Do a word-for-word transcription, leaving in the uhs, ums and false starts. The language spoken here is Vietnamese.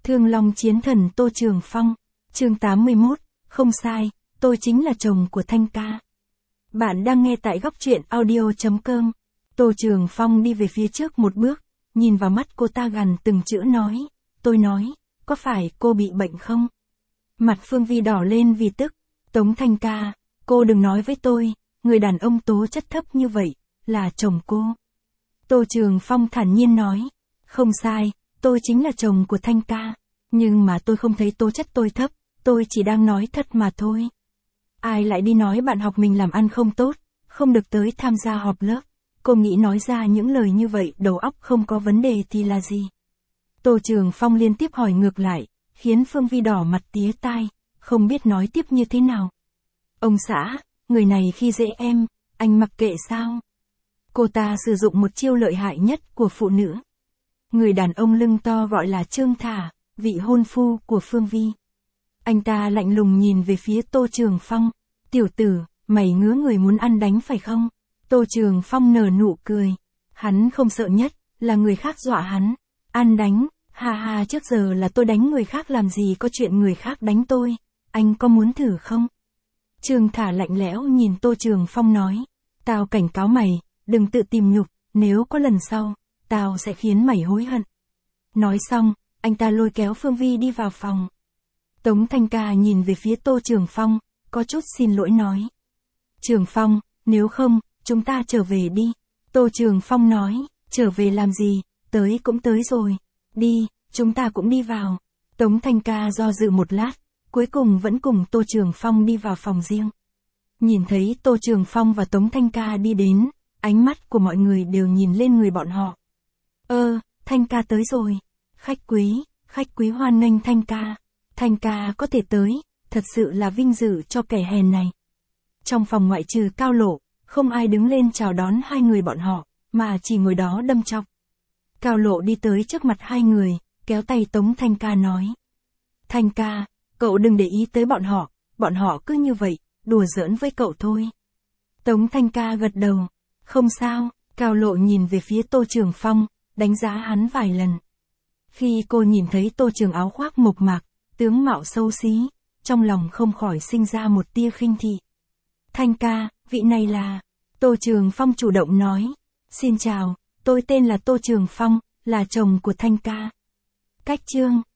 Thương Long Chiến Thần Tô Trường Phong, chương tám mươi mốt, không sai, tôi chính là chồng của Thanh ca. Bạn đang nghe tại góc truyện audio chấm com. Tô Trường Phong đi về phía trước một bước, nhìn vào mắt cô ta gằn từng chữ nói, tôi nói, có phải cô bị bệnh không? Mặt Phương Vi đỏ lên vì tức, Tống Thanh ca, cô đừng nói với tôi, người đàn ông tố chất thấp như vậy, là chồng cô. Tô Trường Phong thản nhiên nói, không sai, tôi chính là chồng của Thanh ca, nhưng mà tôi không thấy tố chất tôi thấp, tôi chỉ đang nói thật mà thôi. Ai lại đi nói bạn học mình làm ăn không tốt, không được tới tham gia họp lớp, cô nghĩ nói ra những lời như vậy đầu óc không có vấn đề thì là gì? Tô Trường Phong liên tiếp hỏi ngược lại, khiến Phương Vi đỏ mặt tía tai, không biết nói tiếp như thế nào. Ông xã, người này khi dễ em, anh mặc kệ sao? Cô ta sử dụng một chiêu lợi hại nhất của phụ nữ. Người đàn ông lưng to gọi là Trương Thả, vị hôn phu của Phương Vi. Anh ta lạnh lùng nhìn về phía Tô Trường Phong, tiểu tử, mày ngứa người muốn ăn đánh phải không? Tô Trường Phong nở nụ cười, hắn không sợ nhất, là người khác dọa hắn, ăn đánh, ha ha trước giờ là tôi đánh người khác làm gì có chuyện người khác đánh tôi, anh có muốn thử không? Trương Thả lạnh lẽo nhìn Tô Trường Phong nói, tao cảnh cáo mày, đừng tự tìm nhục, nếu có lần sau, tao sẽ khiến mày hối hận. Nói xong, anh ta lôi kéo Phương Vi đi vào phòng. Tống Thanh ca nhìn về phía Tô Trường Phong, có chút xin lỗi nói. Trường Phong, nếu không, chúng ta trở về đi. Tô Trường Phong nói, trở về làm gì, tới cũng tới rồi. Đi, chúng ta cũng đi vào. Tống Thanh ca do dự một lát, cuối cùng vẫn cùng Tô Trường Phong đi vào phòng riêng. Nhìn thấy Tô Trường Phong và Tống Thanh ca đi đến, ánh mắt của mọi người đều nhìn lên người bọn họ. Ơ, Thanh ca tới rồi. Khách quý, khách quý hoan nghênh Thanh ca. Thanh ca có thể tới, thật sự là vinh dự cho kẻ hèn này. Trong phòng ngoại trừ Cao Lộ, không ai đứng lên chào đón hai người bọn họ, mà chỉ ngồi đó đâm chọc. Cao Lộ đi tới trước mặt hai người, kéo tay Tống Thanh ca nói. Thanh ca, cậu đừng để ý tới bọn họ, bọn họ cứ như vậy, đùa giỡn với cậu thôi. Tống Thanh ca gật đầu, không sao, Cao Lộ nhìn về phía Tô Trường Phong, đánh giá hắn vài lần. Khi cô nhìn thấy Tô Trường áo khoác mộc mạc, tướng mạo xấu xí, trong lòng không khỏi sinh ra một tia khinh thị. Thanh ca, vị này là... Tô Trường Phong chủ động nói. Xin chào, tôi tên là Tô Trường Phong, là chồng của Thanh ca. Cách chương